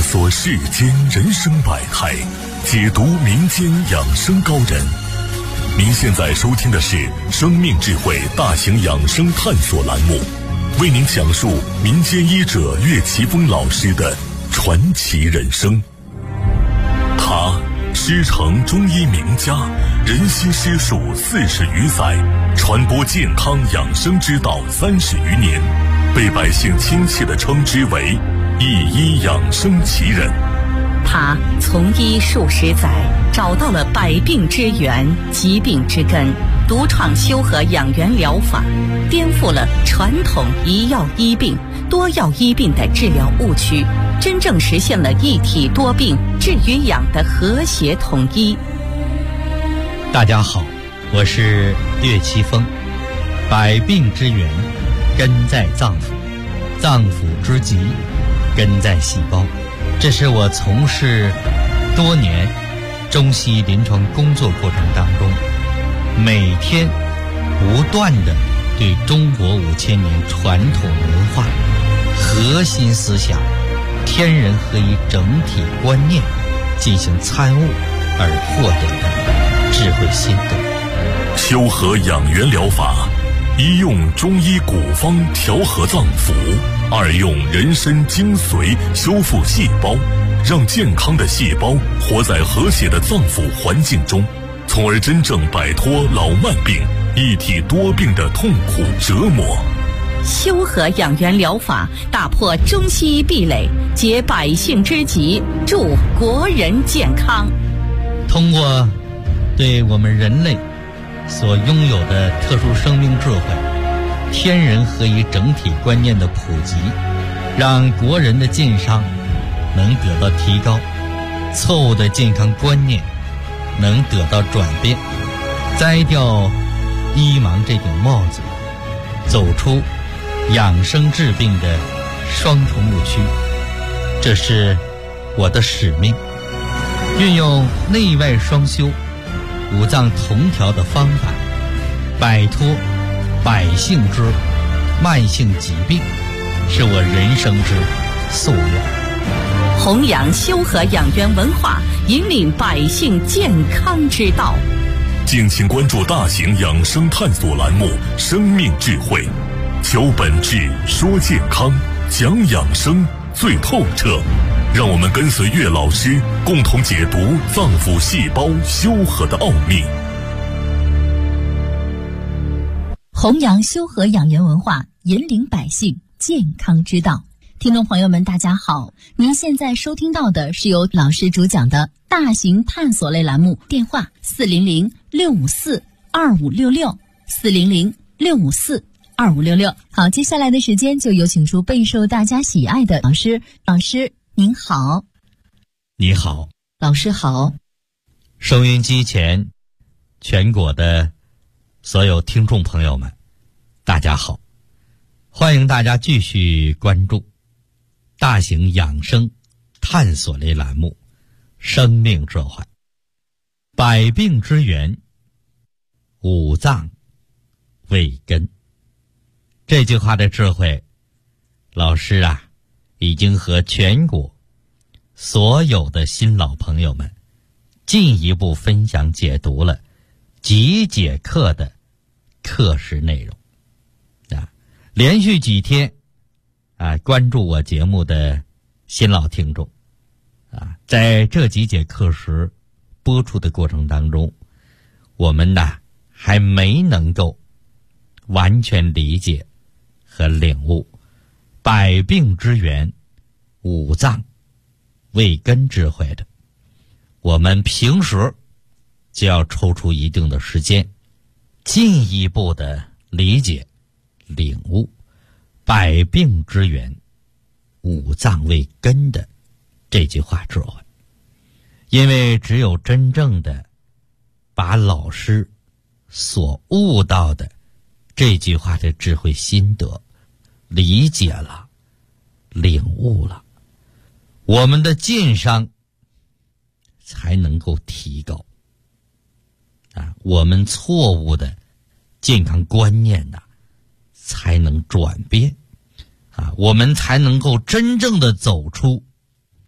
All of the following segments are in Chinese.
索世间人生百态，解读民间养生高人。您现在收听的是生命智慧大型养生探索栏目，为您讲述民间医者岳奇峰老师的传奇人生。他师承中医名家，人心师术40余载，传播健康养生之道30余年，被百姓亲切地称之为一医养生奇人。 他从医数十载，找到了百病之源、疾病之根，独创修和养元疗法，颠覆了传统一药医病、多药医病的治疗误区，真正实现了一体多病治与养的和谐统一。 大家好，我是岳奇峰。百病之源根在脏腑，脏腑之疾根在细胞。这是我从事多年中西医临床工作过程当中，每天不断地对中国5000年传统文化核心思想天人合一整体观念进行参悟而获得的智慧心得。 修和养元疗法，一用中医古方调和脏腑，二用人参精髓修复细胞，让健康的细胞活在和谐的脏腑环境中，从而真正摆脱老慢病、一体多病的痛苦折磨。 修和养元疗法打破中西医壁垒，解百姓之急，助国人健康。 通过对我们人类所拥有的特殊生命智慧、天人合一整体观念的普及，让国人的健康能得到提高，错误的健康观念能得到转变，摘掉医盲这顶帽子，走出养生治病的双重误区。这是我的使命，运用内外双修、五脏同调的方法，摆脱百姓之慢性疾病，是我人生之夙愿。 弘扬修和养元文化，引领百姓健康之道。 敬请关注大型养生探索栏目《生命智慧》，求本质，说健康，讲养生最透彻。让我们跟随岳老师，共同解读脏腑细胞修和的奥秘。 弘扬修和养元文化，引领百姓健康之道。听众朋友们，大家好，您现在收听到的是由老师主讲的大型探索类栏目，电话400-654-2566 400-654-2566。好，接下来的时间就有请出备受大家喜爱的老师。老师您好。 你好。 老师好。 收音机前全国的所有听众朋友们，大家好，欢迎大家继续关注大型养生探索类栏目《生命智慧》。百病之源，五脏为根。这句话的智慧，老师已经和全国所有的新老朋友们进一步分享解读了几节课的课时内容。连续几天关注我节目的新老听众在这几节课时播出的过程当中，我们还没能够完全理解和领悟百病之源、五脏为根智慧的。我们平时就要抽出一定的时间，进一步的理解领悟百病之源、五脏为根的这句话智慧。因为只有真正的把老师所悟到的这句话的智慧心得理解了、领悟了，我们的健康才能够提高我们错误的健康观念才能转变我们才能够真正的走出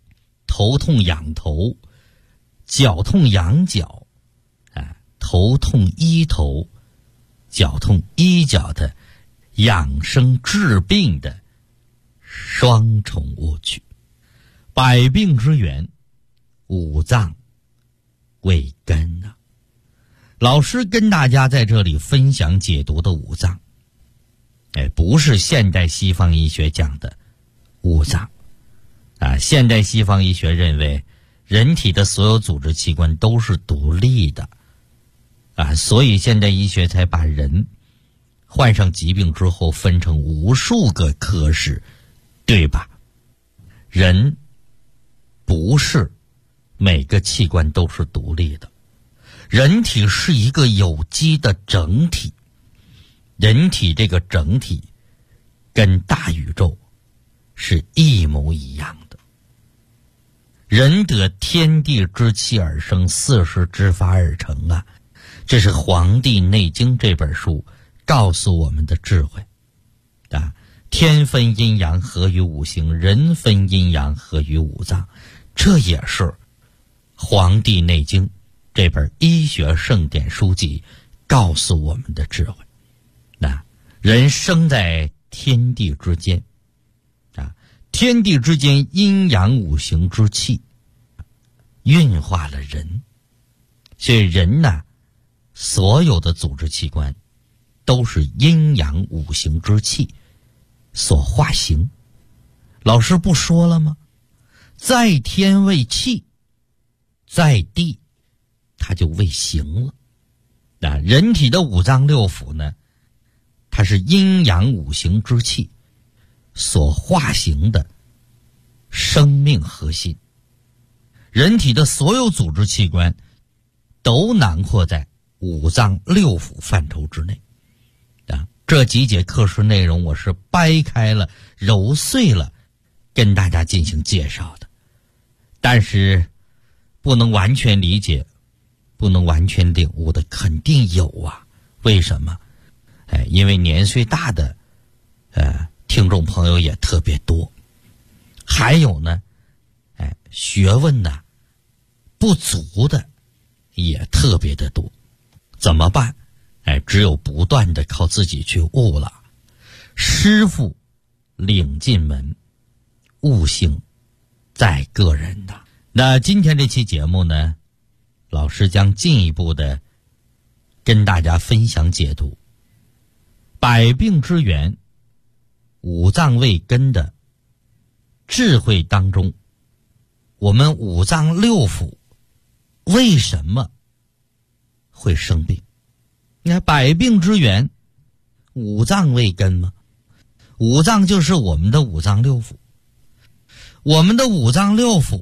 头痛仰头，脚痛仰脚，头痛医头，脚痛医脚的养生治病的双重误区。百病之源，五脏为根啊。老师跟大家在这里分享解读的五脏，不是现代西方医学讲的五脏现代西方医学认为人体的所有组织器官都是独立的所以现代医学才把人患上疾病之后分成无数个科室，对吧？人不是每个器官都是独立的，人体是一个有机的整体，人体这个整体跟大宇宙是一模一样的。人得天地之气而生，四时之发而成啊，这是《黄帝内经》这本书告诉我们的智慧天分阴阳合于五行，人分阴阳合于五脏，这也是《黄帝内经》这本医学圣典书籍告诉我们的智慧。人生在天地之间天地之间阴阳五行之气运化了人，所以人所有的组织器官都是阴阳五行之气所化形。老师不说了吗？在天为气，在地它就为形了人体的五脏六腑呢，它是阴阳五行之气所化形的生命核心。人体的所有组织器官都囊括在五脏六腑范畴之内这几节课时内容我是掰开了揉碎了跟大家进行介绍的，但是不能完全理解，不能完全领悟的肯定有为什么？因为年岁大的听众朋友也特别多，还有呢学问不足的也特别的多。怎么办？只有不断的靠自己去悟了。师傅领进门，悟性在个人的。那今天这期节目呢，老师将进一步的跟大家分享解读百病之源，五脏为根的智慧当中，我们五脏六腑为什么会生病？你看百病之源，五脏为根嘛，五脏就是我们的五脏六腑。我们的五脏六腑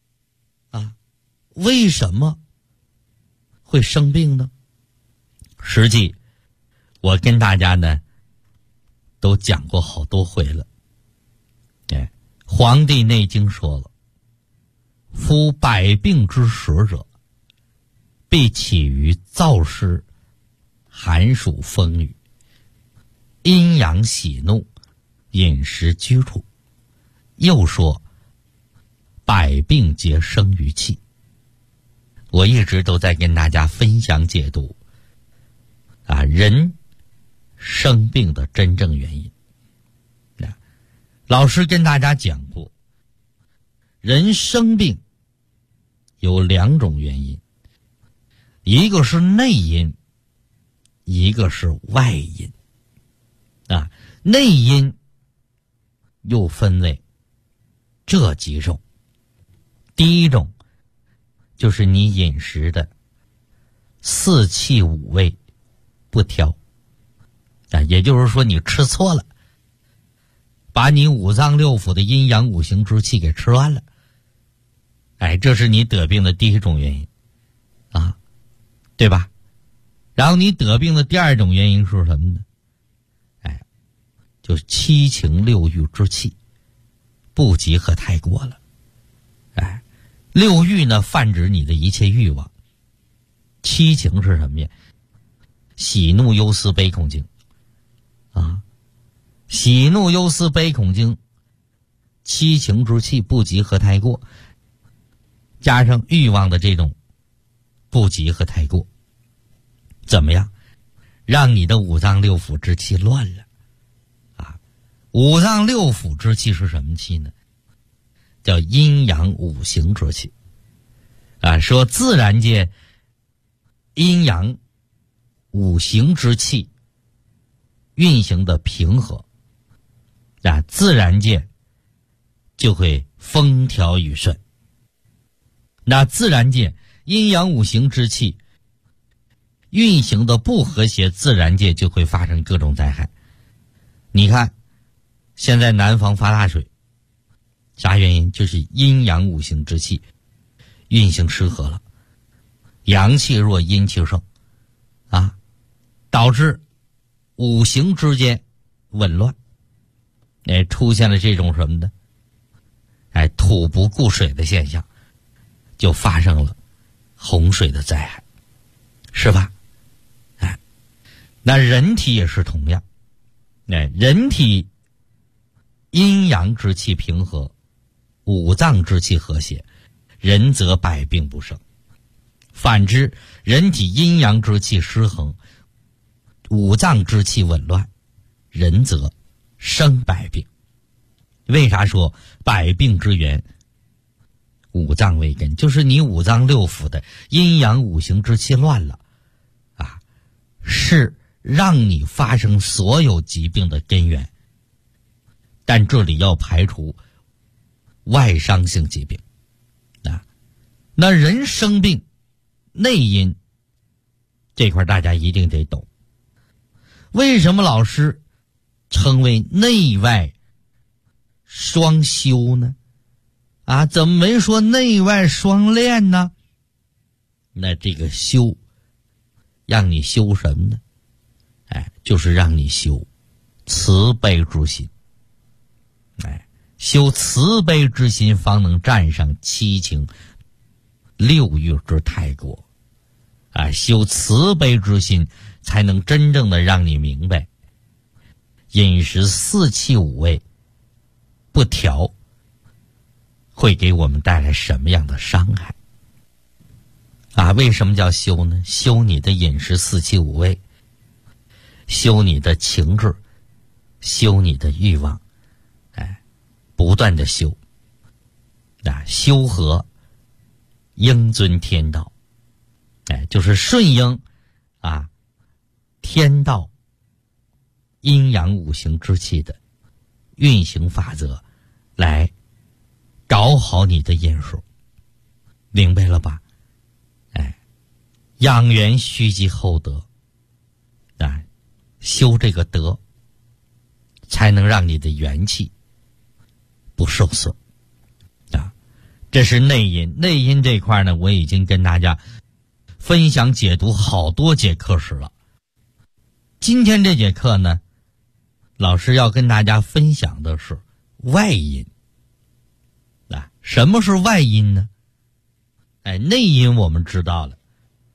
为什么会生病呢？实际我跟大家呢都讲过好多回了。《黄帝内经》说了，夫百病之始者，必起于燥湿、寒暑风雨、阴阳喜怒、饮食居处。又说百病皆生于气。我一直都在跟大家分享解读人生病的真正原因。老师跟大家讲过，人生病有两种原因，一个是内因，一个是外因内因又分为这几种。第一种就是你饮食的四气五味不调也就是说你吃错了，把你五脏六腑的阴阳五行之气给吃完了。这是你得病的第一种原因对吧？然后你得病的第二种原因是什么呢？就是七情六欲之气不集合太过了。六欲呢泛指你的一切欲望，七情是什么呀？喜怒忧思悲恐惊喜怒忧思悲恐惊，七情之气不集合太过， 加上欲望的这种不及和太过，怎么样？让你的五脏六腑之气乱了啊！五脏六腑之气是什么气呢？叫阴阳五行之气啊。说自然界阴阳五行之气运行的平和啊，自然界就会风调雨顺。那自然界阴阳五行之气运行的不和谐，自然界就会发生各种灾害。你看现在南方发大水，啥原因？就是阴阳五行之气运行失和了，阳气弱阴气盛啊，导致五行之间紊乱，出现了这种什么呢？土不顾水的现象，就发生了洪水的灾害，是吧？那人体也是同样，人体阴阳之气平和，五脏之气和谐，人则百病不生。反之，人体阴阳之气失衡，五脏之气紊乱，人则生百病。为啥说百病之源五脏为根？就是你五脏六腑的阴阳五行之气乱了啊，是让你发生所有疾病的根源。但这里要排除外伤性疾病啊。那人生病内因这块大家一定得懂。为什么老师称为内外双修呢？啊，怎么没说内外双练呢？那这个修让你修什么呢？就是让你修慈悲之心。修慈悲之心，方能战胜七情六欲之太过。修慈悲之心，才能真正的让你明白，饮食四气五味不调会给我们带来什么样的伤害啊？为什么叫修呢？修你的饮食四气五味，修你的情志，修你的欲望，不断的修修和应遵天道，就是顺应天道阴阳五行之气的运行法则，来搞好你的饮食，明白了吧？养元须积厚德，修这个德，才能让你的元气不受损这是内因。内因这块呢，我已经跟大家分享解读好多节课时了。今天这节课呢，老师要跟大家分享的是外因。什么是外因呢？内因我们知道了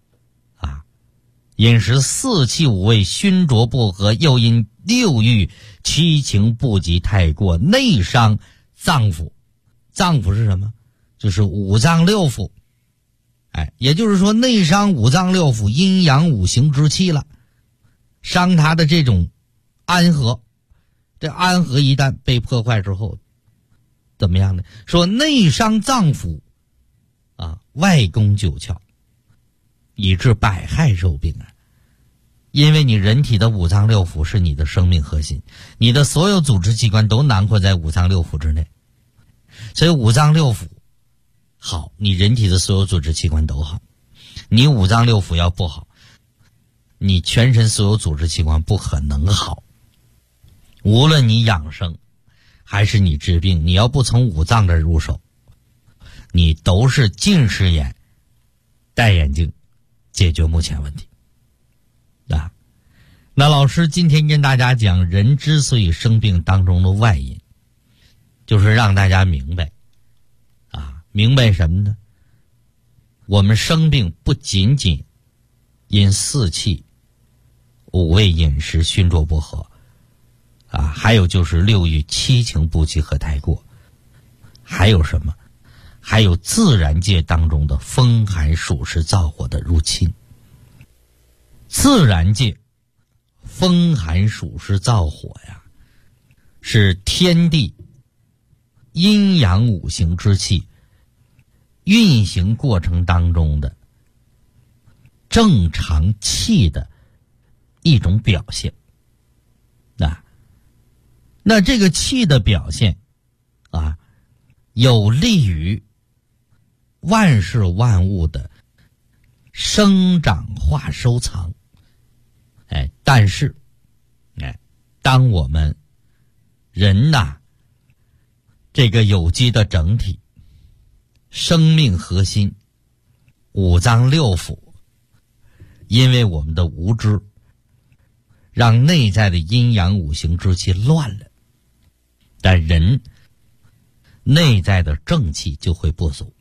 饮食四气五味熏浊不和，又因六欲七情不及太过，内伤脏腑。脏腑是什么？就是五脏六腑。也就是说内伤五脏六腑阴阳五行之气了，伤它的这种安和。这安和一旦被破坏之后怎么样呢？说内伤脏腑外攻九窍，以致百害受病因为你人体的五脏六腑是你的生命核心，你的所有组织器官都囊括在五脏六腑之内，所以五脏六腑好，你人体的所有组织器官都好。你五脏六腑要不好，你全身所有组织器官不可能好。无论你养生还是你治病，你要不从五脏这入手，你都是近视眼戴眼镜解决目前问题那老师今天跟大家讲人之所以生病当中的外因，就是让大家明白明白什么呢？我们生病不仅仅因四气五味饮食熏浊不和还有就是六欲七情不及和太过，还有什么？ 还有自然界当中的风寒暑湿燥火的入侵。自然界风寒暑湿燥火呀，是天地阴阳五行之气运行过程当中的正常气的一种表现。那这个气的表现啊，有利于万事万物的生长化收藏。但是当我们人这个有机的整体生命核心五脏六腑，因为我们的无知，让内在的阴阳五行之气乱了，但人内在的正气就会不足。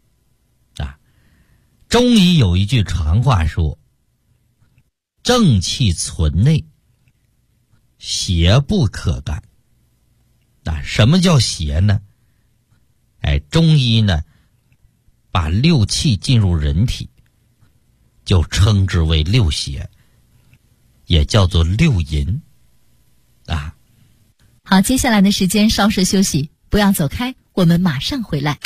中医有一句常话说，正气存内，邪不可干。什么叫邪呢？中医呢，把六气进入人体就称之为六邪，也叫做六淫。 好，接下来的时间稍事休息，不要走开，我们马上回来。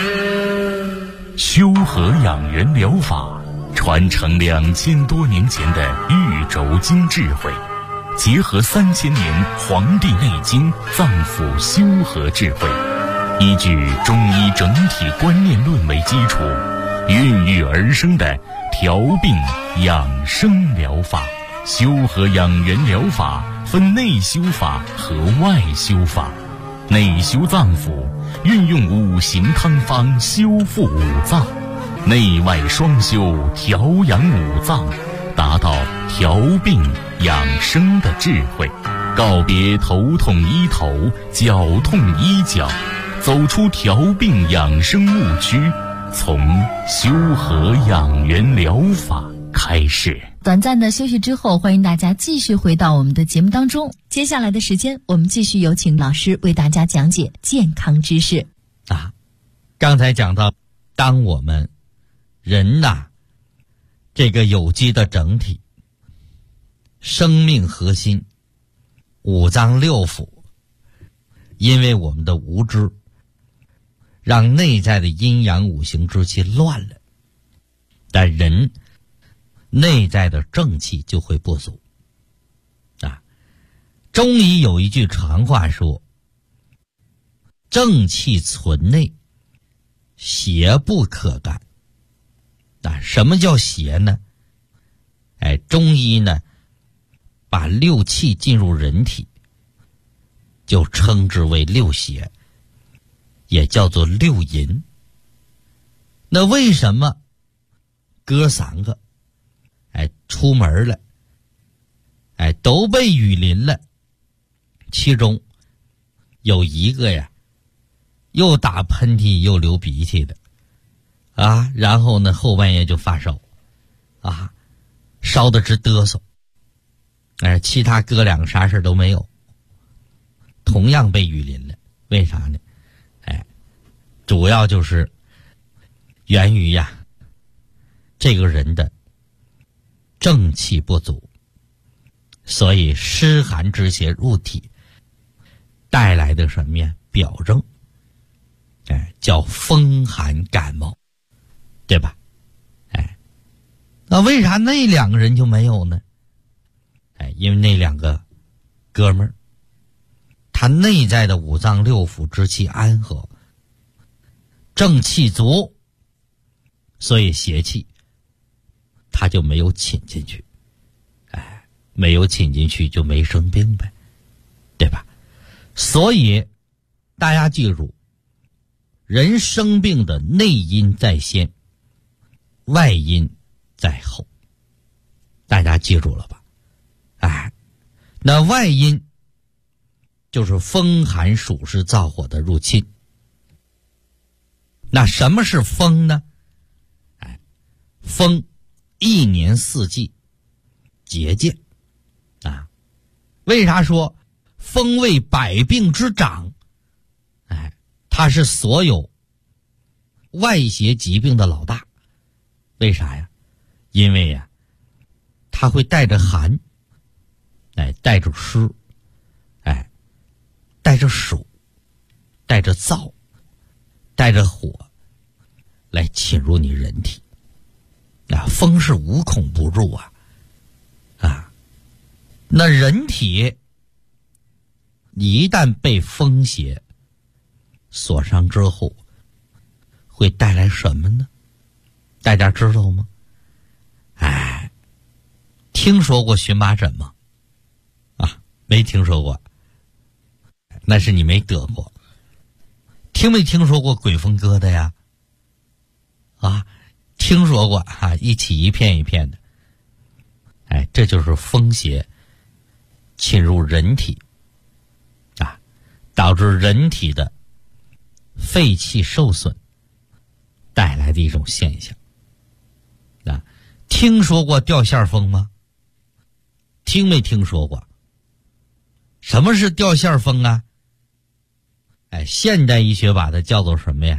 修和养元疗法传承2000多年前的玉轴经智慧，结合3000年《黄帝内经》脏腑修和智慧，依据中医整体观念论为基础，孕育而生的调病养生疗法。修和养元疗法分内修法和外修法。内修脏腑，运用五行汤方修复五脏，内外双修调养五脏，达到调病养生的智慧。告别头痛医头，脚痛医脚，走出调病养生误区，从修和养元疗法开始。 短暂的休息之后，欢迎大家继续回到我们的节目当中。接下来的时间，我们继续有请老师为大家讲解健康知识。 刚才讲到，当我们人这个有机的整体生命核心五脏六腑，因为我们的无知，让内在的阴阳五行之气乱了，但人内在的正气就会不足。中医有一句常话说，正气存内，邪不可干。什么叫邪呢？中医呢，把六气进入人体就称之为六邪，也叫做六淫。那为什么哥3个出门了都被雨淋了，其中有一个又打喷嚏又流鼻涕的然后呢后半夜就发烧烧得直嘚瑟，其他哥2个啥事都没有，同样被雨淋了。为啥呢？主要就是源于这个人的正气不足，所以湿寒之邪入体带来的什么呀？表征叫风寒感冒，对吧？那为啥那2个人就没有呢？因为那2个哥们儿，他内在的五脏六腑之气安和，正气足，所以邪气他就没有侵进去，没有侵进去就没生病呗，对吧？所以大家记住，人生病的内因在先，外因在后，大家记住了吧？那外因就是风寒暑湿燥火的入侵。那什么是风呢？风一年四季节见为啥说风为百病之长？它是所有外邪疾病的老大。为啥呀？因为呀，它会带着寒，带着湿，带着暑，带着燥，带着火，来侵入你人体。风是无孔不入啊！那人体一旦被风邪所伤之后，会带来什么呢？大家知道吗？听说过荨麻疹吗？没听说过，那是你没得过。听没听说过鬼风疙瘩呀？听说过一起一片一片的。这就是风邪侵入人体导致人体的肺气受损带来的一种现象。听说过掉线风吗？听没听说过？什么是掉线风啊？现代医学把它叫做什么呀？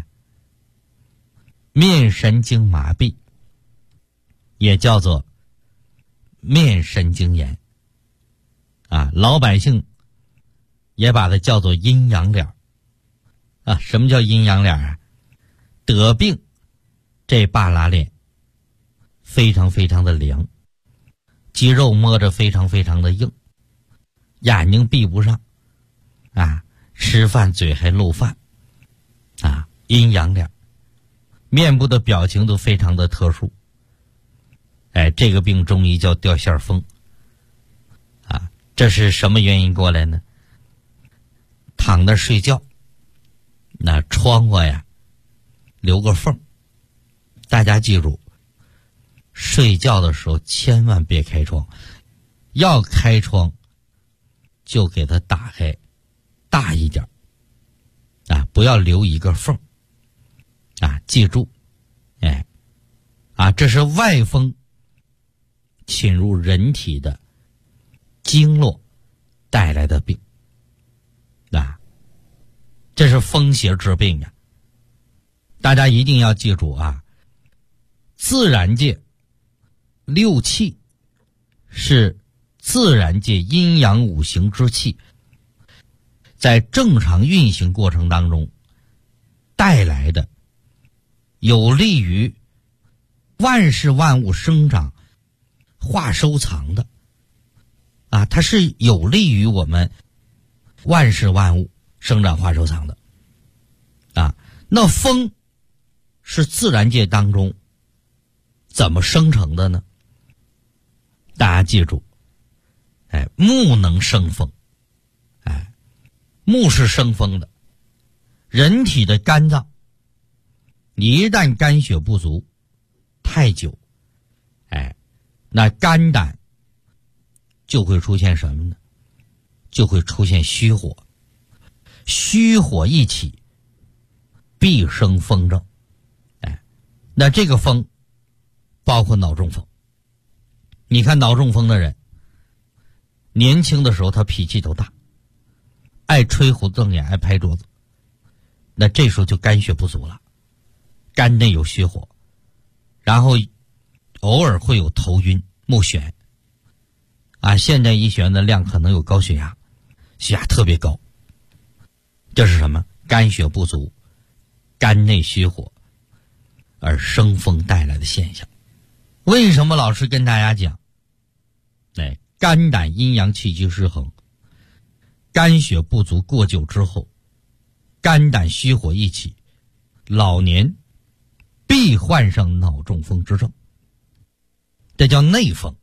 面神经麻痹，也叫做面神经炎老百姓也把它叫做阴阳脸什么叫阴阳脸啊？得病这半拉脸非常非常的凉，肌肉摸着非常非常的硬，眼睛闭不上吃饭嘴还漏饭阴阳脸，面部的表情都非常的特殊。这个病中医叫掉线风这是什么原因过来呢？躺着睡觉，那窗户呀留个缝，大家记住，睡觉的时候千万别开窗，要开窗就给它打开大一点不要留一个缝记住这是外风侵入人体的经络带来的病这是风邪之病大家一定要记住自然界六气是自然界阴阳五行之气在正常运行过程当中带来的有利于万事万物生长化收藏的它是有利于我们万事万物生长化收藏的那风是自然界当中怎么生成的呢？大家记住木能生风木是生风的。人体的肝脏你一旦肝血不足太久那肝胆就会出现什么呢？就会出现虚火，虚火一起必生风症那这个风包括脑中风。你看脑中风的人年轻的时候他脾气都大，爱吹胡子瞪眼，爱拍桌子，那这时候就肝血不足了，肝内有虚火，然后偶尔会有头晕目眩现代医学的量可能有高血压，血压特别高，这是什么？肝血不足，肝内虚火而生风带来的现象。为什么老师跟大家讲肝胆阴阳气机失衡，肝血不足过久之后，肝胆虚火一起，老年必患上脑中风之症，这叫内风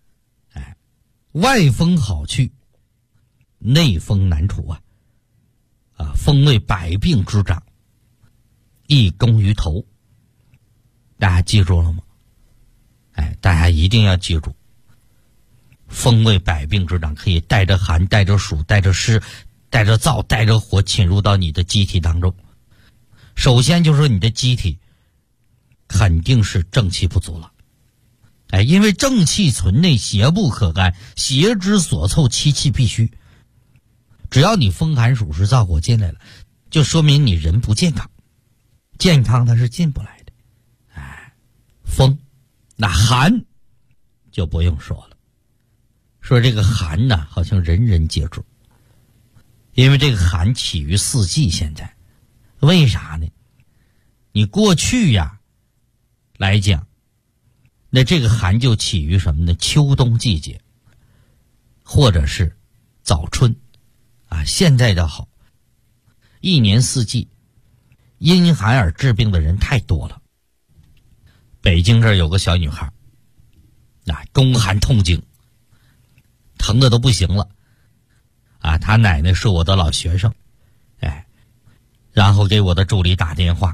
外风好去，内风难除风为百病之长，易攻于头。大家记住了吗？大家一定要记住，风为百病之长，可以带着寒，带着暑，带着湿，带着燥，带着火侵入到你的机体当中。首先就是你的机体肯定是正气不足了因为正气存内，邪不可干，邪之所凑，其气必虚。只要你风寒暑湿燥火进来了，就说明你人不健康， 健康它是进不来的。风，那寒就不用说了。说这个寒呢，好像人人皆知，因为这个寒起于四季。现在为啥呢？你过去呀来讲，那这个寒就起于什么呢？秋冬季节，或者是早春啊。现在的好，一年四季因寒而治病的人太多了。北京这儿有个小女孩宫寒痛经，疼的都不行了她奶奶是我的老学生，然后给我的助理打电话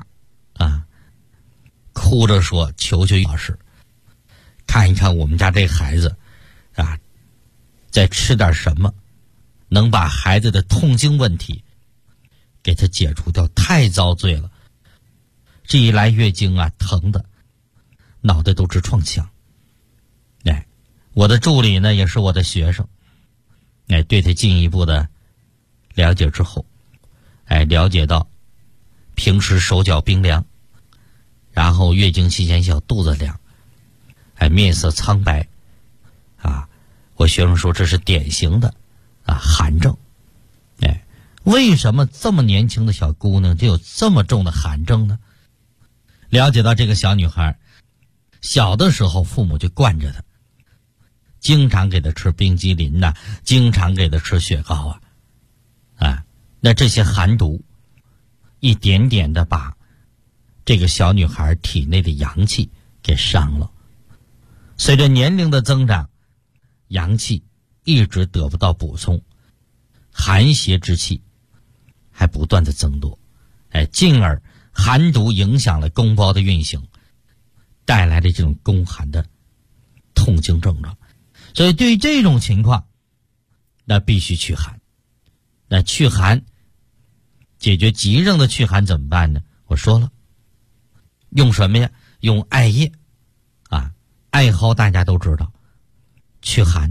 哭着说求求老师看一看我们家这孩子再吃点什么能把孩子的痛经问题给他解除掉，太遭罪了。这一来月经疼的脑袋都直撞墙。我的助理呢也是我的学生，对他进一步的了解之后，了解到平时手脚冰凉，然后月经期间小肚子凉，面色苍白我学生说这是典型的寒症。为什么这么年轻的小姑娘就有这么重的寒症呢？了解到这个小女孩小的时候父母就惯着她，经常给她吃冰激凌经常给她吃雪糕那这些寒毒一点点的把这个小女孩体内的阳气给伤了。随着年龄的增长，阳气一直得不到补充，寒邪之气还不断的增多，进而寒毒影响了宫包的运行，带来的这种宫寒的痛经症状。所以对于这种情况，那必须祛寒。那祛寒解决急症的祛寒怎么办呢？我说了，用什么呀？用艾叶艾蒿大家都知道祛寒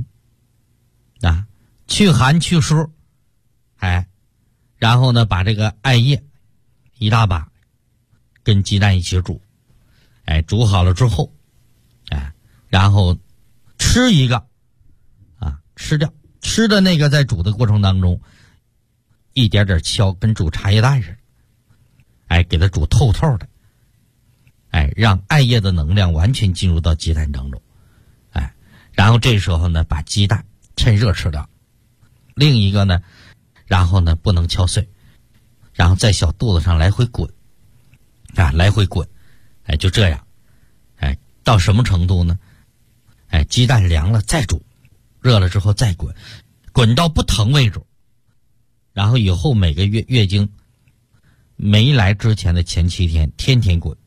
祛寒祛湿，然后呢把这个艾叶一大把跟鸡蛋一起煮，煮好了之后然后吃一个吃掉，吃的那个在煮的过程当中一点点敲，跟煮茶叶蛋似的，给它煮透透的，让艾叶的能量完全进入到鸡蛋当中，然后这时候呢把鸡蛋趁热吃掉，另一个呢然后呢不能敲碎，然后在小肚子上来回滚来回滚，就这样，到什么程度呢？鸡蛋凉了再煮，热了之后再滚，滚到不疼为止。然后以后每个月经没来之前的前7天天天滚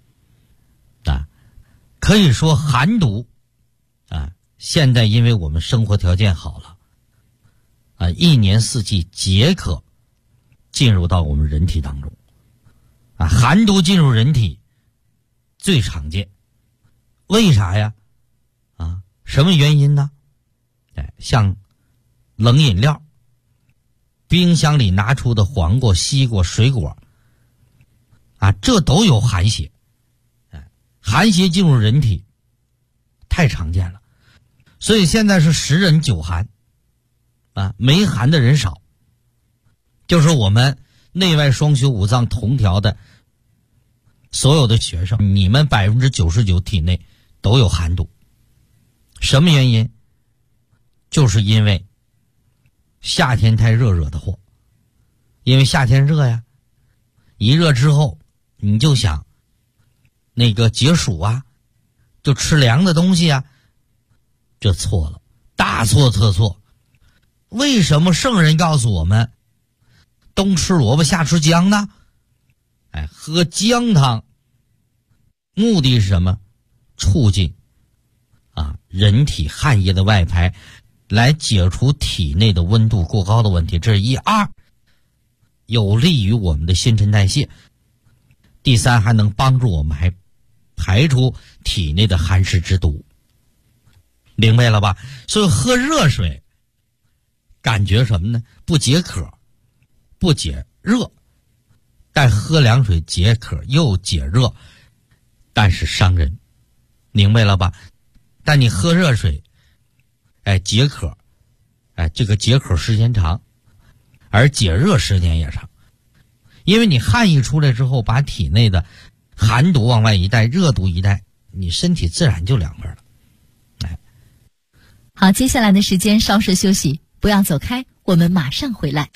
可以说寒毒现在因为我们生活条件好了一年四季皆可进入到我们人体当中寒毒进入人体最常见。为啥呀？什么原因呢？像冷饮料，冰箱里拿出的黄瓜、西瓜、水果这都有寒邪。寒邪进入人体太常见了，所以现在是10人9寒没寒的人少。就是我们内外双修五脏同调的所有的学生，你们99%体内都有寒毒。什么原因？就是因为夏天太热惹的祸。因为夏天热呀，一热之后你就想那个解暑就吃凉的东西这错了，大错特错。为什么圣人告诉我们冬吃萝卜夏吃姜呢？喝姜汤目的是什么？促进人体汗液的外排，来解除体内的温度过高的问题，这是1、2，有利于我们的新陈代谢。第3，还能帮助我们还排出体内的寒湿之毒。明白了吧？所以喝热水感觉什么呢？不解渴，不解热， 但喝凉水解渴又解热，但是伤人，明白了吧？但你喝热水，解渴，这个解渴时间长，而解热时间也长，因为你汗一出来之后，把体内的寒毒往外一带，热毒一带，你身体自然就凉快了。 好，接下来的时间稍事休息，不要走开，我们马上回来。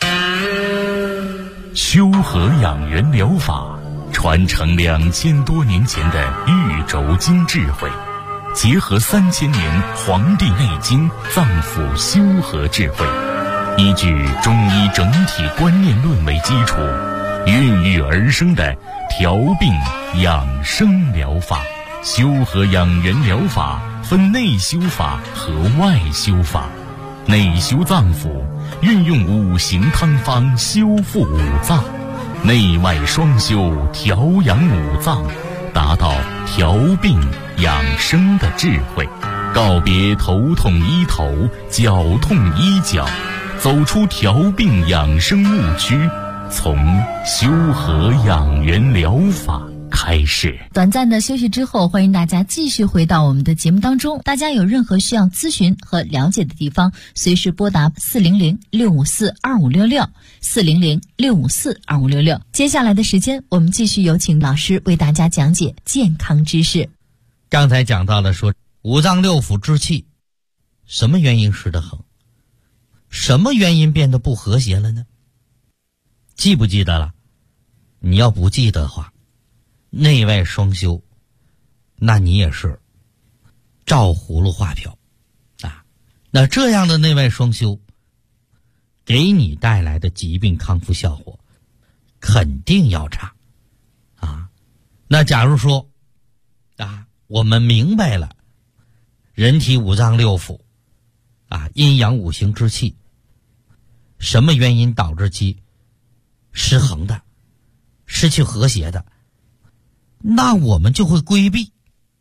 修和养元疗法传承2000多年前的玉轴经智慧，结合3000年《黄帝内经》脏腑修和智慧，依据中医整体观念论为基础，孕育而生的调病养生疗法。修和养元疗法分内修法和外修法。内修脏腑，运用5行汤方修复五脏，内外双修，调养五脏，达到调病养生的智慧。告别头痛医头，脚痛医脚，走出调病养生误区，从修和养元疗法开始。 短暂的休息之后，欢迎大家继续回到我们的节目当中。大家有任何需要咨询和了解的地方，随时拨打400-654-2566 400-654-2566。接下来的时间，我们继续有请老师为大家讲解健康知识。 刚才讲到了说五脏六腑之气，什么原因失得衡？什么原因变得不和谐了呢？记不记得了？你要不记得的话，内外双修，那你也是照葫芦画瓢啊。那这样的内外双修给你带来的疾病康复效果肯定要差啊。那假如说我们明白了人体五脏六腑阴阳五行之气什么原因导致其失衡的，失去和谐的，那我们就会规避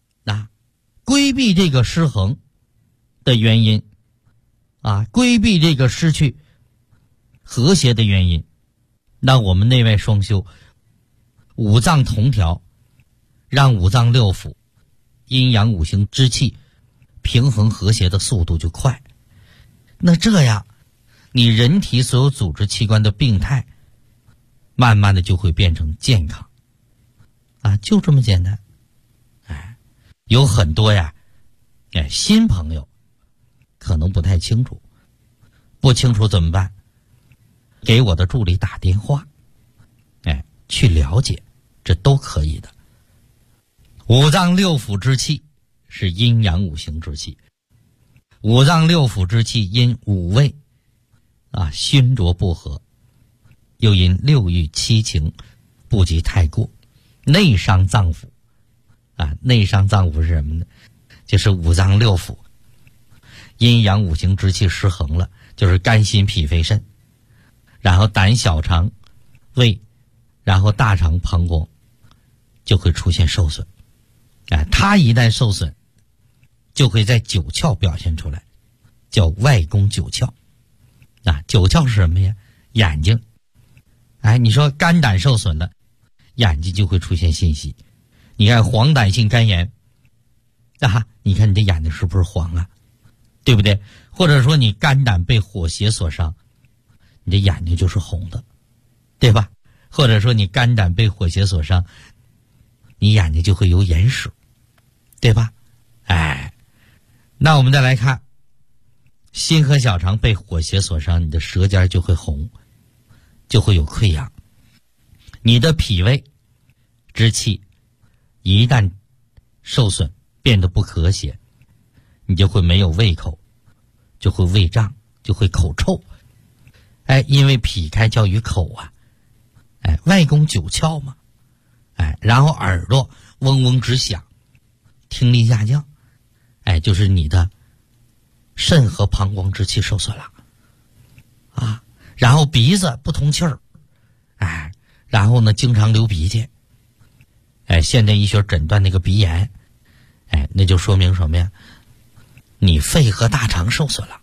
这个失衡的原因规避这个失去和谐的原因。那我们内外双修，五脏同调，让五脏六腑阴阳五行之气平衡和谐的速度就快。那这样你人体所有组织器官的病态慢慢的就会变成健康就这么简单。有很多新朋友可能不太清楚，不清楚怎么办？给我的助理打电话去了解，这都可以的。五脏六腑之气是阴阳五行之气，五脏六腑之气因五味熏浊不和，又因六欲七情不及太过，内伤脏腑内伤脏腑是什么呢？就是五脏六腑阴阳五行之气失衡了，就是肝心脾肺肾，然后胆小肠胃，然后大肠膀胱就会出现受损它一旦受损就会在九窍表现出来，叫外攻九窍九窍是什么呀？眼睛你说肝胆受损了，眼睛就会出现信息。你看黄疸性肝炎你看你的眼睛是不是黄对不对？或者说你肝胆被火邪所伤，你的眼睛就是红的，对吧？或者说你肝胆被火邪所伤，你眼睛就会有眼屎，对吧？那我们再来看心和小肠被火邪所伤，你的舌尖就会红，就会有溃疡。你的脾胃之气一旦受损变得不和谐，你就会没有胃口，就会胃胀，就会口臭因为脾开窍于口外攻九窍嘛然后耳朵嗡嗡直响，听力下降就是你的肾和膀胱之气受损了然后鼻子不通气儿然后呢经常流鼻涕现代医学诊断那个鼻炎那就说明什么呀？你肺和大肠受损了，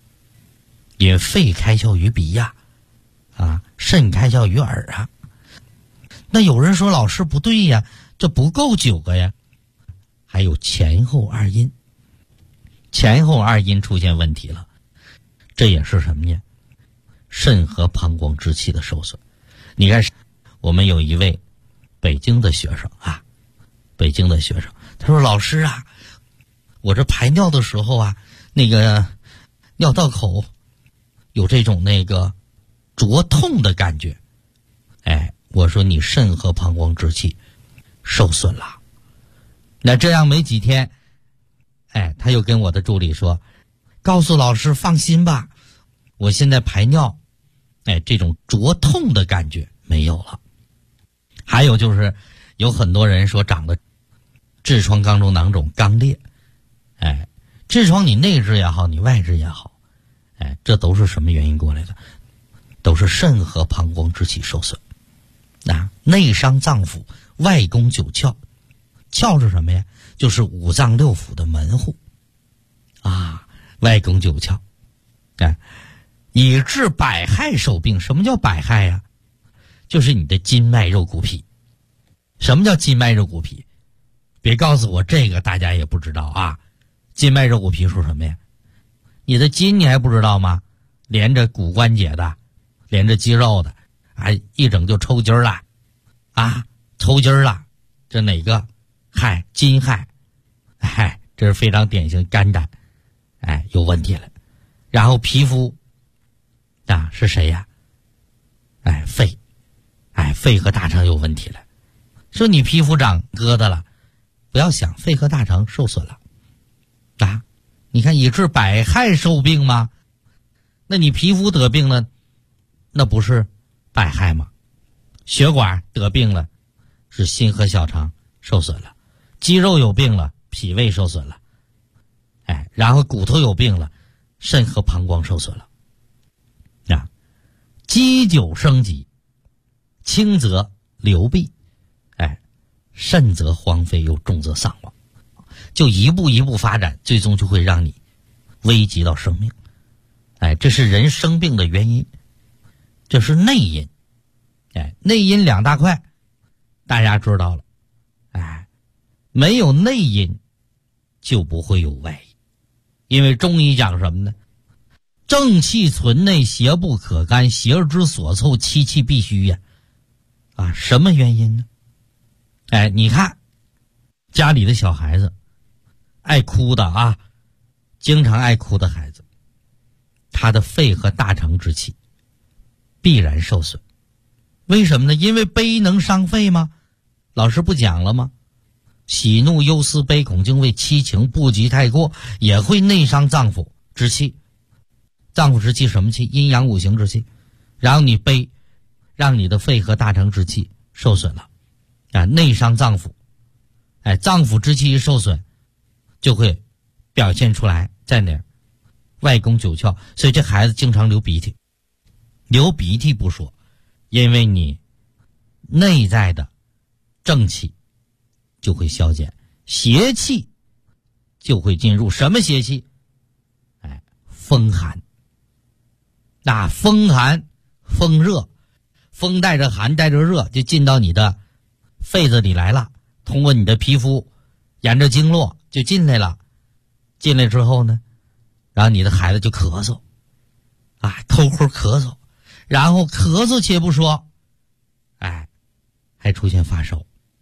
因为肺开窍于鼻肾开窍于耳那有人说老师不对呀，这不够9个呀。还有前后二阴，前后二阴出现问题了，这也是什么呢？肾和膀胱之气的受损。你看，我们有一位北京的学生啊，北京的学生，他说老师啊，我这排尿的时候啊，那个尿道口有这种那个灼痛的感觉。我说你肾和膀胱之气受损了。那这样没几天，他又跟我的助理说，告诉老师放心吧，我现在排尿，这种灼痛的感觉没有了。还有就是有很多人说长的痔疮肛中囊肿肛裂，痔疮你内痔也好，你外痔也好，这都是什么原因过来的？都是肾和膀胱之气受损。内伤脏腑，外攻九窍。窍是什么呀？就是五脏六腑的门户外攻九窍，以致百害受病。什么叫百害呀？就是你的筋脉肉骨皮。什么叫筋脉肉骨皮？别告诉我这个大家也不知道啊。筋脉肉骨皮是什么呀？你的筋你还不知道吗？连着骨关节的，连着肌肉的，一整就抽筋了抽筋了，这哪个害？筋害，这是非常典型肝胆有问题了。然后皮肤是谁呀？肺，肺和大肠有问题了。说你皮肤长疙瘩了，不要想，肺和大肠受损了你看以致百害受病吗？那你皮肤得病了，那不是百害吗？血管得病了，是心和小肠受损了；肌肉有病了，脾胃受损了；然后骨头有病了，肾和膀胱受损了。积久生疾，轻则流弊，甚则荒废，又重则丧亡，就一步一步发展，最终就会让你危及到生命。这是人生病的原因，这是内因。内因两大块，大家知道了。没有内因，就不会有外因。因为中医讲什么呢？正气存内，邪不可干，邪之所凑，其气必虚呀。什么原因呢？你看家里的小孩子，爱哭的经常爱哭的孩子，他的肺和大肠之气必然受损。为什么呢？因为悲能伤肺吗？老师不讲了吗？喜怒忧思悲恐惊畏七情不及太过，也会内伤脏腑之气。脏腑之气什么气？阴阳五行之气。然后你悲，让你的肺和大肠之气受损了内伤脏腑。脏腑之气一受损，就会表现出来在哪儿？外攻九窍。所以这孩子经常流鼻涕。流鼻涕不说，因为你内在的正气就会消减，邪气就会进入。什么邪气？风寒。风寒风热，风带着寒带着热就进到你的肺子里来了，通过你的皮肤沿着经络就进来了。进来之后呢，然后你的孩子就咳嗽偷哭咳嗽，然后咳嗽且不说，还出现发烧。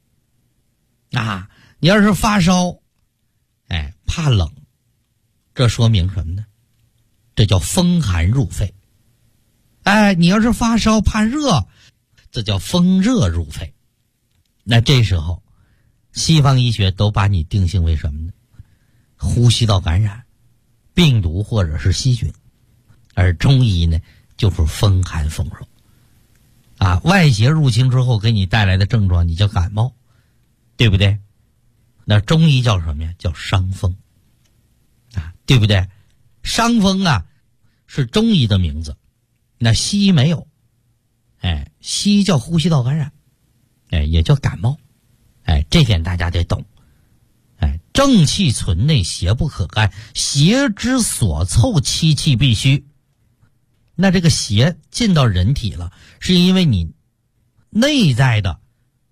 你要是发烧怕冷，这说明什么呢？这叫风寒入肺。你要是发烧怕热，这叫风热入肺。那这时候西方医学都把你定性为什么呢？呼吸道感染，病毒或者是细菌。而中医呢，就是风寒风热外邪入侵之后给你带来的症状，你叫感冒，对不对？那中医叫什么呀？叫伤风对不对？伤风是中医的名字，那西医没有。西医叫呼吸道感染，也叫感冒。这点大家得懂。正气存内，邪不可干，邪之所凑，其气必虚。那这个邪进到人体了，是因为你内在的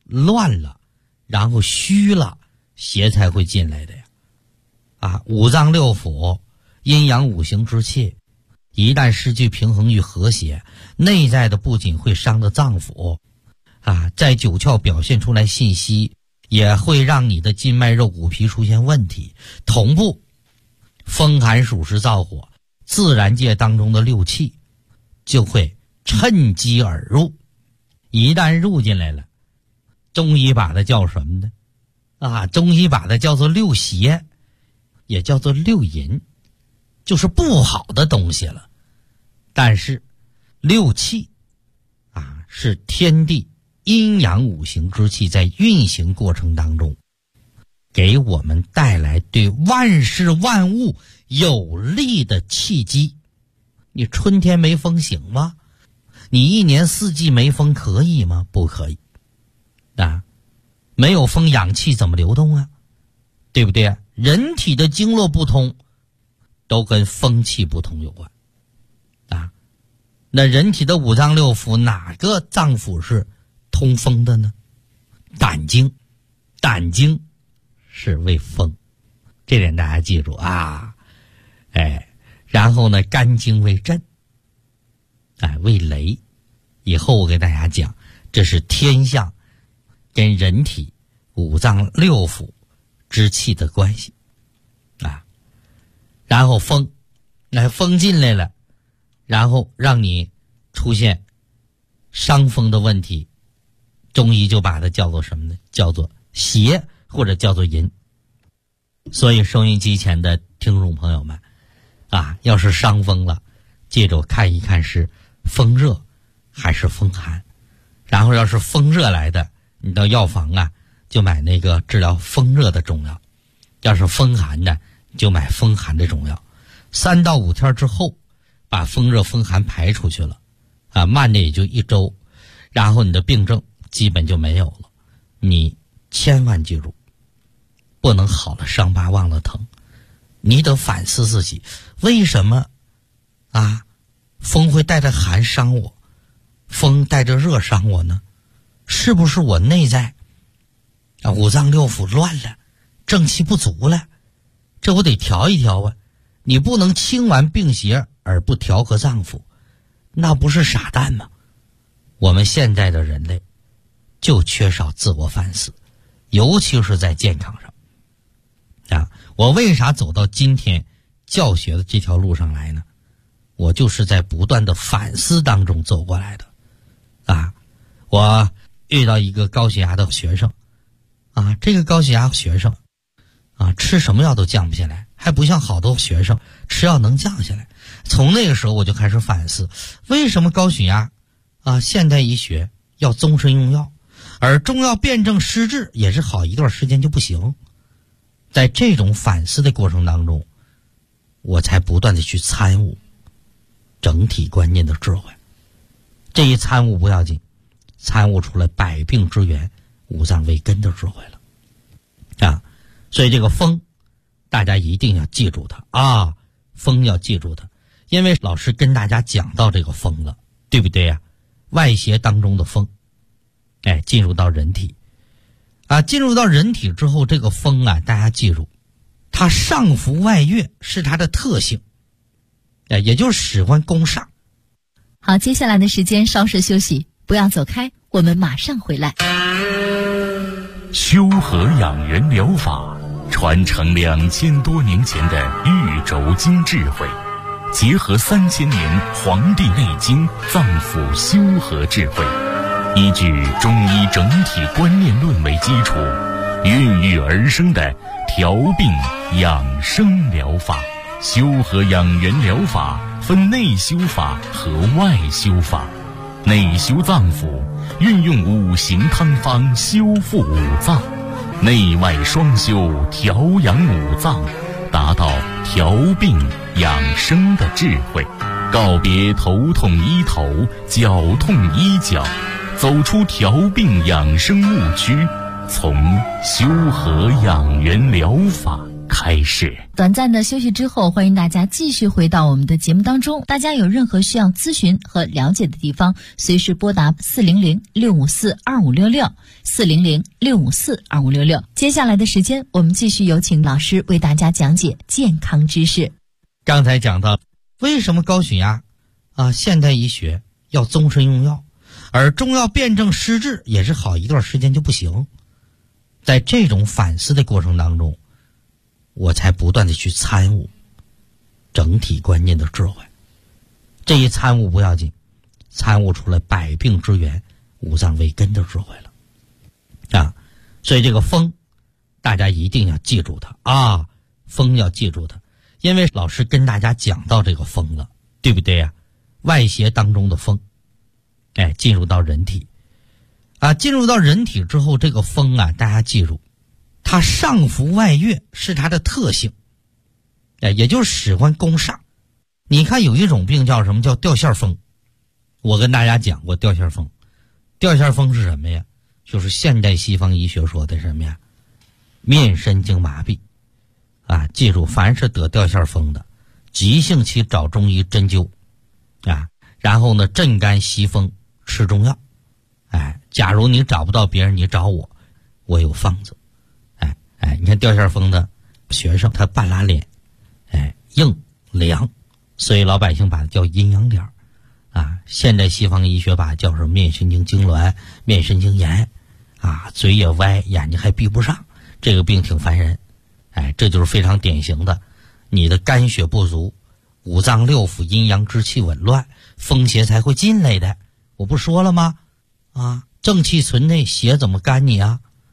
乱了，然后虚了，邪才会进来的呀。五脏六腑、阴阳五行之气，一旦失去平衡与和谐，内在的不仅会伤了脏腑，在九窍表现出来信息，也会让你的筋脉肉骨皮出现问题。同步，风寒暑湿燥火，自然界当中的六气就会趁机而入。一旦入进来了，中医把它叫什么呢？中医把它叫做六邪，也叫做六淫，就是不好的东西了。但是六气是天地阴阳五行之气在运行过程当中给我们带来对万事万物有利的契机。你春天没风行吗？你一年四季没风可以吗？不可以没有风氧气怎么流动啊？对不对？人体的经络不通都跟风气不通有关那人体的五脏六腑哪个脏腑是通风的呢？胆经，胆经是为风，这点大家记住然后呢，肝经为震，为雷。以后我给大家讲，这是天象跟人体五脏六腑之气的关系然后风进来了，然后让你出现伤风的问题，中医就把它叫做什么呢？叫做邪，或者叫做淫。所以收音机前的听众朋友们要是伤风了，记住看一看是风热还是风寒。然后要是风热来的，你到药房就买那个治疗风热的中药，要是风寒的就买风寒的中药。3到5天之后把风热风寒排出去了慢的也就1周，然后你的病症基本就没有了。你千万记住，不能好了伤疤忘了疼，你得反思自己，为什么风会带着寒伤我，风带着热伤我呢？是不是我内在五脏六腑乱了，正气不足了？这我得调一调你不能清完病邪而不调和脏腑，那不是傻蛋吗？我们现在的人类就缺少自我反思，尤其是在健康上我为啥走到今天教学的这条路上来呢？我就是在不断的反思当中走过来的我遇到一个高血压的学生这个高血压学生吃什么药都降不下来，还不像好多学生吃药能降下来。从那个时候我就开始反思，为什么高血压现代医学要终身用药，而中药辨证施治也是好一段时间就不行。在这种反思的过程当中，我才不断的去参悟整体观念的智慧。这一参悟不要紧，参悟出了百病之源、五脏为根的智慧了所以这个风大家一定要记住它风要记住它，因为老师跟大家讲到这个风了，对不对外邪当中的风进入到人体进入到人体之后，这个风大家记住，它上浮外越是它的特性也就是使唤攻煞。 好，接下来的时间稍事休息，不要走开，我们马上回来。 修和养元疗法传承2000多年前的玉轴经智慧，结合3000年《黄帝内经》脏腑修和智慧，依据中医整体观念论为基础，孕育而生的调病养生疗法。修和养元疗法分内修法和外修法。内修脏腑，运用五行汤方修复五脏；内外双修，调养五脏，达到调病养生的智慧。告别头痛医头，脚痛医脚，走出调病养生误区，从修和养元疗法开始。 短暂的休息之后，欢迎大家继续回到我们的节目当中。大家有任何需要咨询和了解的地方，随时拨打400-654-2566，400-654-2566。接下来的时间，我们继续有请老师为大家讲解健康知识。 刚才讲到为什么高血压现代医学要终身用药，而中药辨证施治也是好一段时间就不行。在这种反思的过程当中，我才不断的去参悟整体观念的智慧。这一参悟不要紧，参悟出来百病之源、五脏为根的智慧了所以这个风大家一定要记住它风要记住它，因为老师跟大家讲到这个风了，对不对外邪当中的风进入到人体进入到人体之后，这个风大家记住，它上浮外越是它的特性也就是喜欢攻上。你看有一种病叫什么，叫掉线风。我跟大家讲过掉线风。掉线风是什么呀？就是现代西方医学说的什么呀？面神经麻痹记住，凡是得掉线风的，急性期找中医针灸然后呢镇肝息风，吃中药假如你找不到别人，你找我，我有方子你看掉线风的学生，他半拉脸硬凉，所以老百姓把它叫阴阳脸现代西方医学把它叫什么面神经痉挛、面神经炎嘴也歪，眼睛还闭不上，这个病挺烦人这就是非常典型的你的肝血不足，五脏六腑阴阳之气紊乱，风邪才会进来的。我不说了吗正气存内，邪怎么干你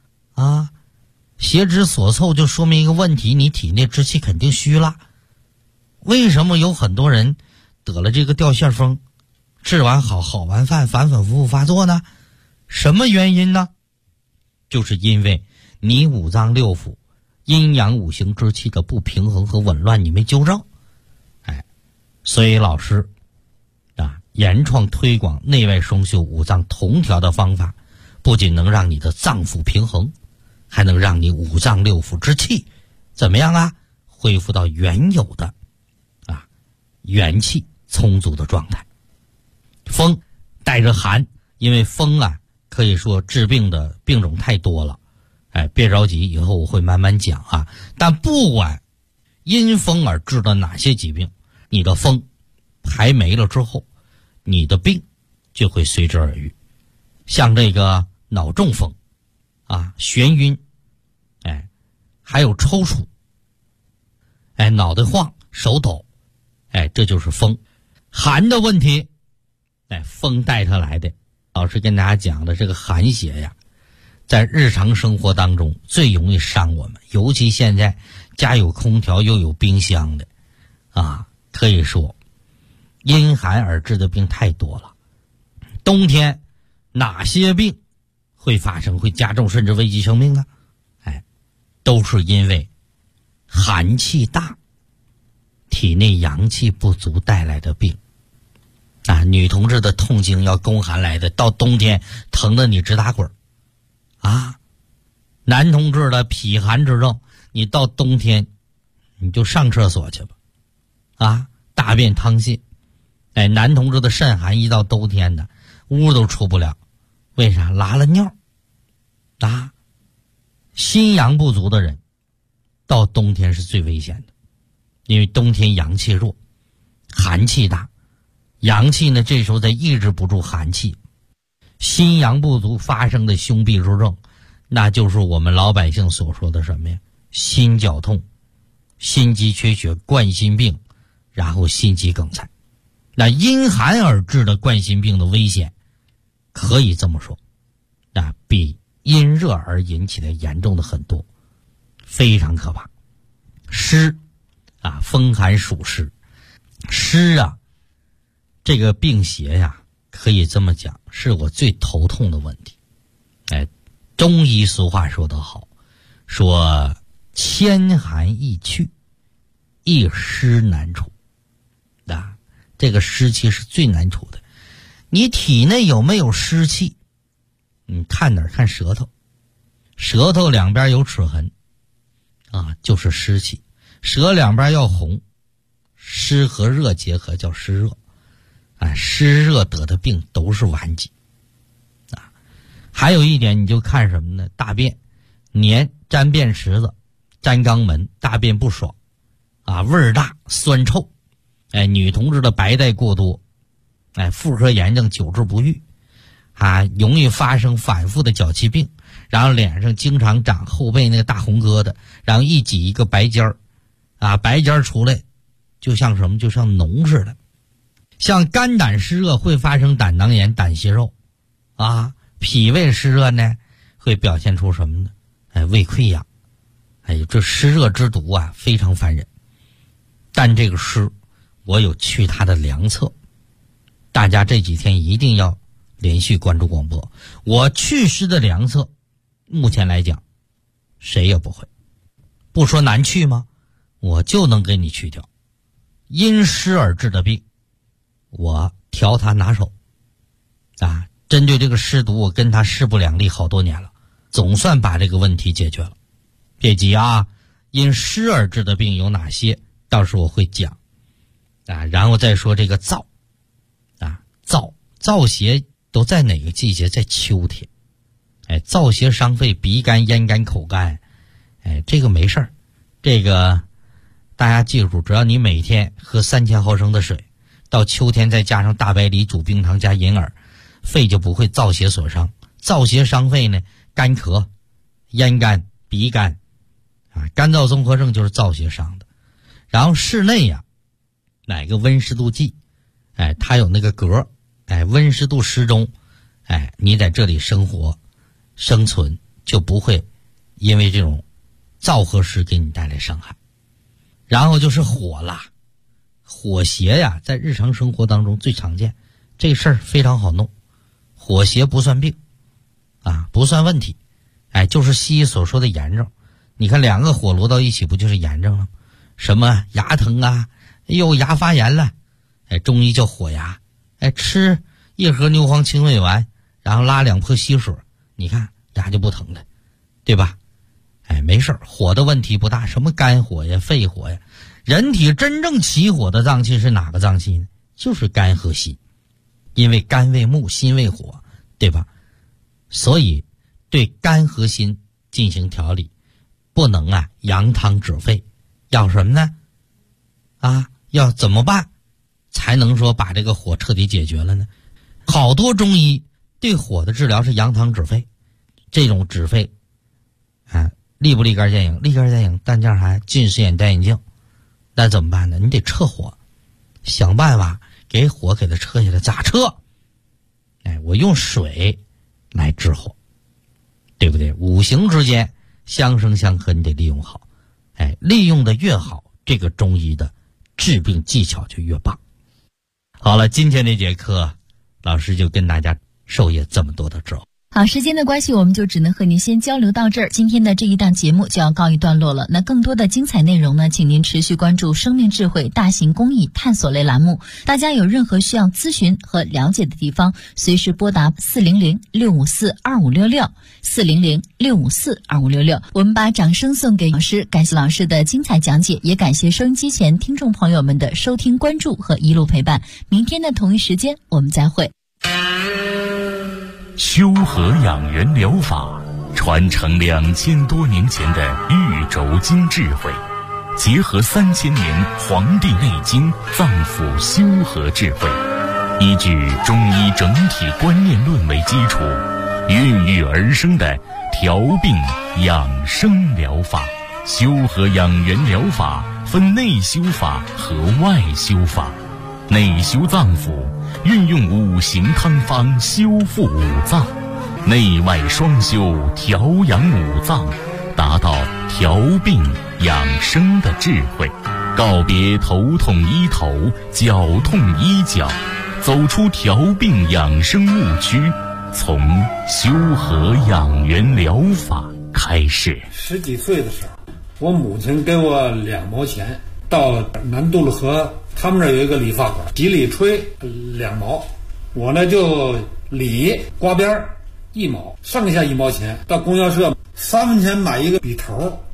邪之所凑，就说明一个问题，你体内之气肯定虚了。为什么有很多人得了这个掉线风，治完好完饭反反复复发作呢？什么原因呢？就是因为你五脏六腑阴阳五行之气的不平衡和紊乱你没纠正所以老师原创推广内外双修五脏同调的方法，不仅能让你的脏腑平衡，还能让你五脏六腑之气怎么样恢复到原有的元气充足的状态。风带着寒，因为风可以说治病的病种太多了别着急，以后我会慢慢讲但不管因风而治的哪些疾病，你的风排没了之后，你的病就会随之而愈。像这个脑中风眩晕还有抽搐脑袋晃手抖这就是风。寒的问题风带它来的。老师跟大家讲的这个寒邪在日常生活当中最容易伤我们，尤其现在家有空调又有冰箱的可以说因寒而致的病太多了。冬天哪些病会发生，会加重甚至危及生命呢？都是因为寒气大，体内阳气不足带来的病女同志的痛经要宫寒来的，到冬天疼得你直打滚男同志的脾寒之症，你到冬天你就上厕所去吧大便溏泻男同志的肾寒，一到冬天的屋都出不了，为啥？拉了尿心阳不足的人到冬天是最危险的，因为冬天阳气弱，寒气大，阳气呢这时候再抑制不住寒气，心阳不足发生的胸痹之症，那就是我们老百姓所说的什么呀？心绞痛、心肌缺血、冠心病，然后心肌梗塞。那因寒而致的冠心病的危险，可以这么说比因热而引起的严重的很多，非常可怕。湿风寒属湿，湿这个病邪可以这么讲，是我最头痛的问题。中医俗话说得好，说千寒易去，一湿难除这个湿气是最难除的。你体内有没有湿气？你看哪儿？看舌头，舌头两边有齿痕啊，就是湿气。舌两边要红，湿和热结合叫湿热。湿热得的病都是顽疾啊。还有一点，你就看什么呢？大便黏粘便池子，粘肛门，大便不爽啊，味儿大，酸臭。女同志的白带过多，妇科炎症久治不愈啊，容易发生反复的脚气病，然后脸上经常长后背那个大红疙瘩，然后一挤一个白尖儿啊，白尖儿出来就像什么？就像脓似的。像肝胆湿热会发生胆囊炎、胆息肉啊，脾胃湿热呢会表现出什么呢？胃溃疡。这湿热之毒啊非常烦人，但这个湿我有去它的良策，大家这几天一定要连续关注广播。我祛湿的良策目前来讲谁也不会，不说难去吗？我就能给你去掉。因湿而治的病我调它拿手啊，针对这个湿毒我跟他势不两立好多年了，总算把这个问题解决了。别急啊，因湿而治的病有哪些到时候我会讲啊。然后再说这个燥啊，燥邪都在哪个季节？在秋天。燥邪伤肺，鼻干、咽干、口干，这个没事儿，这个大家记住，只要你每天喝3000毫升的水，到秋天再加上大白梨煮冰糖加银耳，肺就不会燥邪所伤。燥邪伤肺呢，干咳、咽干、鼻干啊，干燥综合症就是燥邪伤的。然后室内呀，买个温湿度计，它有那个格，温湿度适中，你在这里生活生存就不会因为这种燥和湿给你带来伤害。然后就是火啦，火邪呀，在日常生活当中最常见，这事儿非常好弄。火邪不算病啊，不算问题，就是西医所说的炎症。你看2个火炉到一起，不就是炎症了？什么牙疼啊，牙发炎了，中医叫火牙，吃1盒牛黄清胃丸，然后拉2泼稀水，你看牙就不疼了，对吧？没事儿，火的问题不大，什么肝火呀、肺火呀。人体真正起火的脏器是哪个脏器呢？就是肝和心，因为肝为木，心为火，对吧？所以对肝和心进行调理，不能扬汤止沸，要什么呢？要怎么办才能说把这个火彻底解决了呢？好多中医对火的治疗是扬汤止沸，这种止沸立不立竿见影？立竿见影，但这样还近视眼戴眼镜，那怎么办呢？你得撤火，想办法给火给它撤下来。咋撤？我用水来治火，对不对？五行之间相生相克，你得利用好。利用的越好，这个中医的治病技巧就越棒。好了，今天这节课老师就跟大家授业这么多的知识。 好，时间的关系，我们就只能和您先交流到这儿。今天的这一档节目就要告一段落了。那更多的精彩内容呢，请您持续关注生命智慧大型公益探索类栏目。大家有任何需要咨询和了解的地方，随时拨打400-654-2566 400-654-2566。我们把掌声送给老师，感谢老师的精彩讲解，也感谢收音机前听众朋友们的收听关注和一路陪伴。明天的同一时间我们再会。 修和养元疗法传承2000多年前的玉轴经智慧，结合3000年《黄帝内经》脏腑修和智慧，依据中医整体观念论为基础，孕育而生的调病养生疗法。修和养元疗法分内修法和外修法。内修脏腑，运用5行汤方修复5脏，内外双修调养5脏，达到调病养生的智慧。告别头痛医头，脚痛医脚，走出调病养生误区，从修和养元疗法开始。 10几岁的时候，我母亲给我2毛钱，到南渡了河，他们这儿有一个理发馆，洗理吹2毛，我呢就理刮边1毛，剩下1毛钱到供销社3分钱买一个笔头，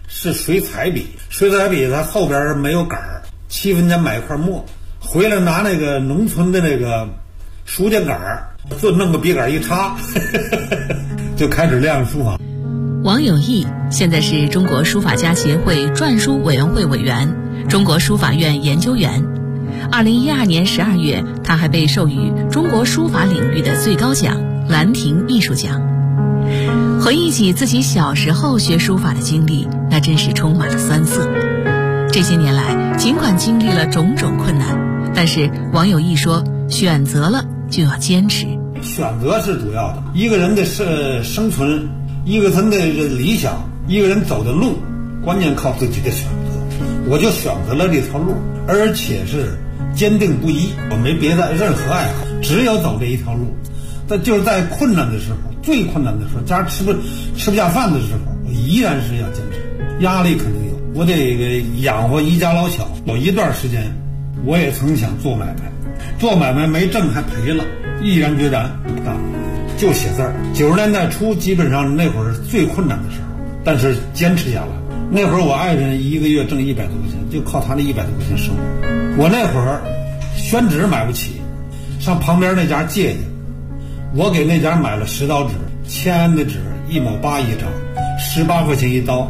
是水彩笔，水彩笔它后边没有杆儿，7分钱买一块墨，回来拿那个农村的那个书架杆儿，就弄个笔杆一插，就开始练书法。 王有义现在是中国书法家协会篆书委员会委员、中国书法院研究员。2012年12月，他还被授予中国书法领域的最高奖兰亭艺术奖。回忆起自己小时候学书法的经历，那真是充满了酸涩。这些年来，尽管经历了种种困难，但是王有义说，选择了就要坚持。 选择是主要的，一个人的生存，一个人的理想，一个人走的路，关键靠自己的选择。我就选择了这条路，而且是坚定不移，我没别的任何爱好，只有走这一条路。但就是在困难的时候，最困难的时候，家吃不下饭的时候，我依然是要坚持。压力肯定有，我得养活一家老小。有一段时间，我也曾想做买卖，做买卖没挣还赔了，毅然决然不干，就写字儿。90年代初，基本上那会儿是最困难的时候，但是坚持下来。那会儿我爱人一个月挣100多块钱，就靠他那100多块钱生活。我那会儿宣纸买不起，上旁边那家借去。我给那家买了10刀纸，签的纸1毛8一张，18块钱一刀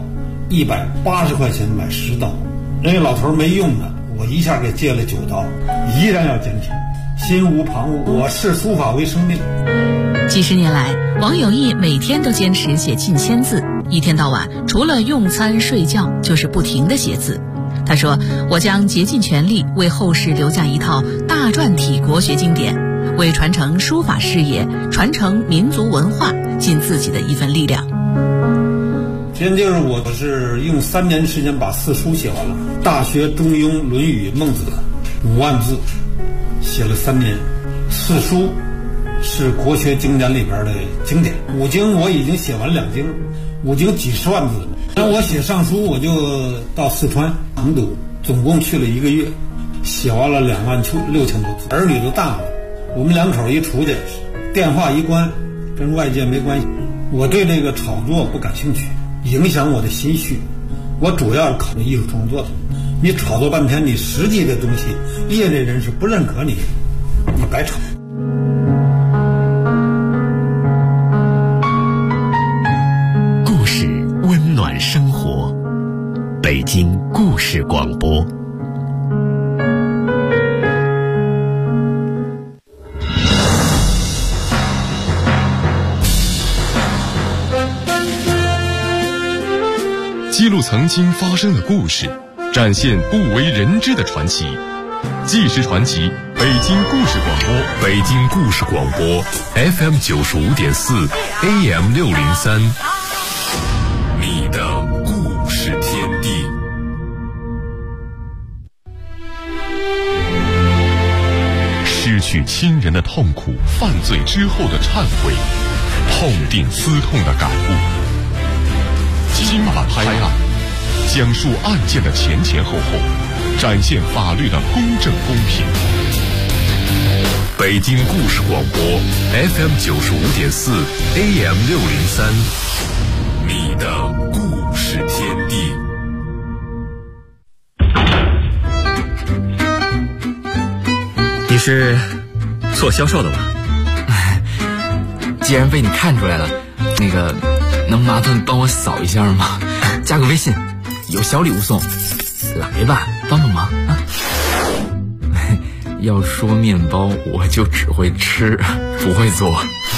，180块钱买10刀。人家老头没用的，我一下给借了9刀，依然要坚持，心无旁骛。我视书法为生命。 几十年来，王有义每天都坚持写近1000字，一天到晚除了用餐睡觉就是不停地写字。他说，我将竭尽全力为后世留下一套大篆体国学经典，为传承书法事业、传承民族文化尽自己的一份力量。 今天就是我是用3年时间把4书写完了，《大学》《中庸》《论语》《孟子》5万字，写了3年。4书是国学经典里边的经典，5经我已经写完2经，5经几十万字。那我写上书，我就到四川成都，总共去了1个月，写完了26000多字。儿女都大了，我们2口一出去，电话一关，跟外界没关系。我对这个炒作不感兴趣，影响我的心绪。我主要是考虑艺术创作的。你炒作半天，你实际的东西，业内人士不认可你，你白炒。 故事温暖生活，北京故事广播。 记录曾经发生的故事，展现不为人知的传奇。纪实传奇，北京故事广播， 北京故事广播 FM 95.4 AM 603，你的故事天地。 失去亲人的痛苦，犯罪之后的忏悔，痛定思痛的感悟。今晚拍案，讲述案件的前前后后，展现法律的公正公平。 北京故事广播 FM 95.4 AM 603，你的故事天地。 你是做销售的吧？ 既然被你看出来了，那个能麻烦帮我扫一下吗？加个微信，有小礼物送，来吧，帮帮忙啊！要说面包，我就只会吃，不会做。